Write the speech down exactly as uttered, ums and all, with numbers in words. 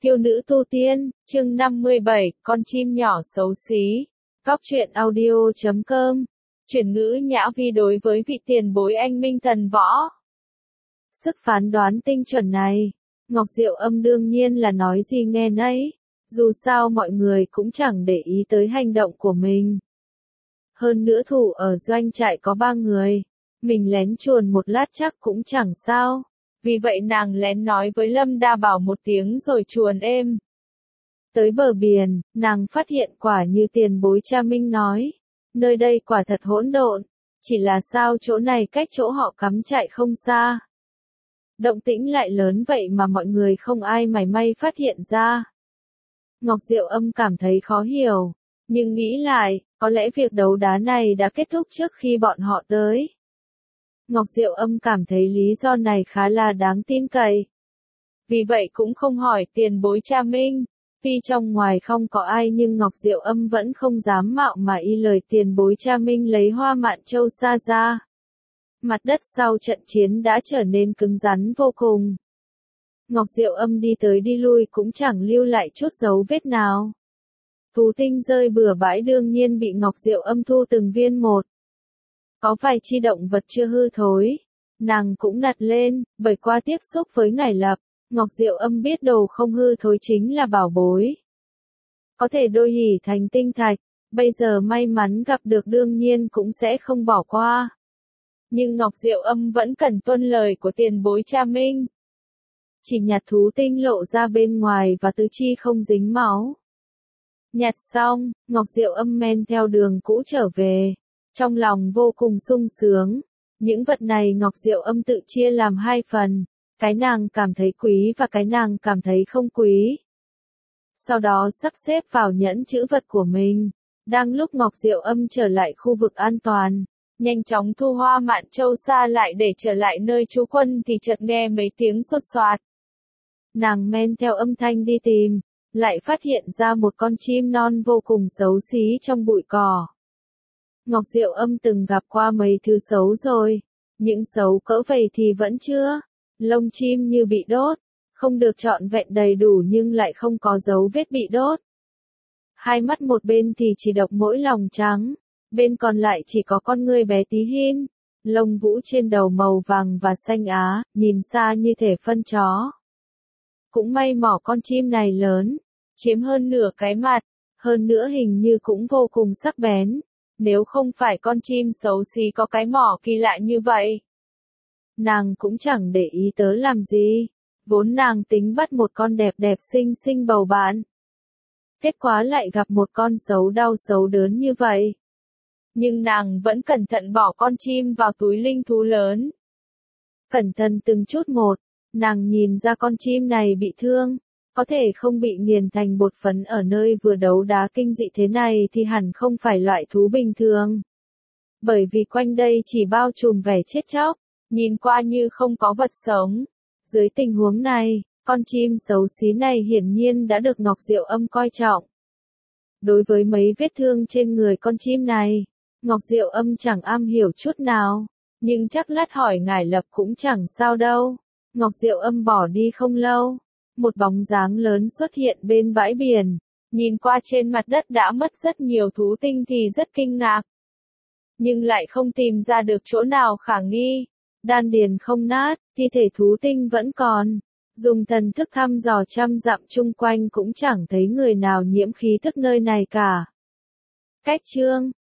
Kiêu nữ tu tiên, chương năm mươi bảy, con chim nhỏ xấu xí. Góc truyện audio chấm com. Chuyển ngữ nhã vi đối với vị tiền bối anh minh thần võ. Sức phán đoán tinh chuẩn này, Ngọc Diệu Âm đương nhiên là nói gì nghe nấy. Dù sao mọi người cũng chẳng để ý tới hành động của mình. Hơn nữa thủ ở doanh trại có ba người. Mình lén chuồn một lát chắc cũng chẳng sao. Vì vậy nàng lén nói với Lâm Đa Bảo một tiếng rồi chuồn êm. Tới bờ biển, nàng phát hiện quả như tiền bối cha Minh nói. Nơi đây quả thật hỗn độn, chỉ là sao chỗ này cách chỗ họ cắm trại không xa. Động tĩnh lại lớn vậy mà mọi người không ai mảy may phát hiện ra. Ngọc Diệu Âm cảm thấy khó hiểu, nhưng nghĩ lại, có lẽ việc đấu đá này đã kết thúc trước khi bọn họ tới. Ngọc Diệu Âm cảm thấy lý do này khá là đáng tin cậy. Vì vậy cũng không hỏi tiền bối cha Minh. Tuy trong ngoài không có ai nhưng Ngọc Diệu Âm vẫn không dám mạo mà y lời tiền bối cha Minh lấy Hoa Mạn Châu xa ra. Mặt đất sau trận chiến đã trở nên cứng rắn vô cùng. Ngọc Diệu Âm đi tới đi lui cũng chẳng lưu lại chút dấu vết nào. Thú tinh rơi bừa bãi đương nhiên bị Ngọc Diệu Âm thu từng viên một. Có vài chi động vật chưa hư thối, nàng cũng nhặt lên, bởi qua tiếp xúc với Ngải Lập, Ngọc Diệu Âm biết đồ không hư thối chính là bảo bối. Có thể đôi hỉ thành tinh thạch, bây giờ may mắn gặp được đương nhiên cũng sẽ không bỏ qua. Nhưng Ngọc Diệu Âm vẫn cần tuân lời của tiền bối cha Minh. Chỉ nhặt thú tinh lộ ra bên ngoài và tứ chi không dính máu. Nhặt xong, Ngọc Diệu Âm men theo đường cũ trở về. Trong lòng vô cùng sung sướng, những vật này Ngọc Diệu Âm tự chia làm hai phần, cái nàng cảm thấy quý và cái nàng cảm thấy không quý. Sau đó sắp xếp vào nhẫn trữ vật của mình, đang lúc Ngọc Diệu Âm trở lại khu vực an toàn, nhanh chóng thu Hoa Mạn Châu xa lại để trở lại nơi trú quân thì chợt nghe mấy tiếng sột soạt. Nàng men theo âm thanh đi tìm, lại phát hiện ra một con chim non vô cùng xấu xí trong bụi cỏ. Ngọc Diệu Âm từng gặp qua mấy thứ xấu rồi, những xấu cỡ vậy thì vẫn chưa. Lông chim như bị đốt, không được trọn vẹn đầy đủ nhưng lại không có dấu vết bị đốt. Hai mắt một bên thì chỉ độc mỗi lòng trắng, bên còn lại chỉ có con ngươi bé tí hin, lông vũ trên đầu màu vàng và xanh á, nhìn xa như thể phân chó. Cũng may mỏ con chim này lớn, chiếm hơn nửa cái mặt, hơn nữa hình như cũng vô cùng sắc bén. Nếu không phải con chim xấu xí có cái mỏ kỳ lạ như vậy, nàng cũng chẳng để ý tới làm gì. Vốn nàng tính bắt một con đẹp đẹp xinh xinh bầu bạn. Kết quả lại gặp một con xấu đau xấu đớn như vậy. Nhưng nàng vẫn cẩn thận bỏ con chim vào túi linh thú lớn. Cẩn thận từng chút một, nàng nhìn ra con chim này bị thương. Có thể không bị nghiền thành bột phấn ở nơi vừa đấu đá kinh dị thế này thì hẳn không phải loại thú bình thường. Bởi vì quanh đây chỉ bao trùm vẻ chết chóc, nhìn qua như không có vật sống. Dưới tình huống này, con chim xấu xí này hiển nhiên đã được Ngọc Diệu Âm coi trọng. Đối với mấy vết thương trên người con chim này, Ngọc Diệu Âm chẳng am hiểu chút nào, nhưng chắc lát hỏi Ngải Lập cũng chẳng sao đâu. Ngọc Diệu Âm bỏ đi không lâu. Một bóng dáng lớn xuất hiện bên bãi biển, nhìn qua trên mặt đất đã mất rất nhiều thú tinh thì rất kinh ngạc. Nhưng lại không tìm ra được chỗ nào khả nghi, đan điền không nát, thi thể thú tinh vẫn còn. Dùng thần thức thăm dò trăm dặm chung quanh cũng chẳng thấy người nào nhiễm khí tức nơi này cả. Cách chương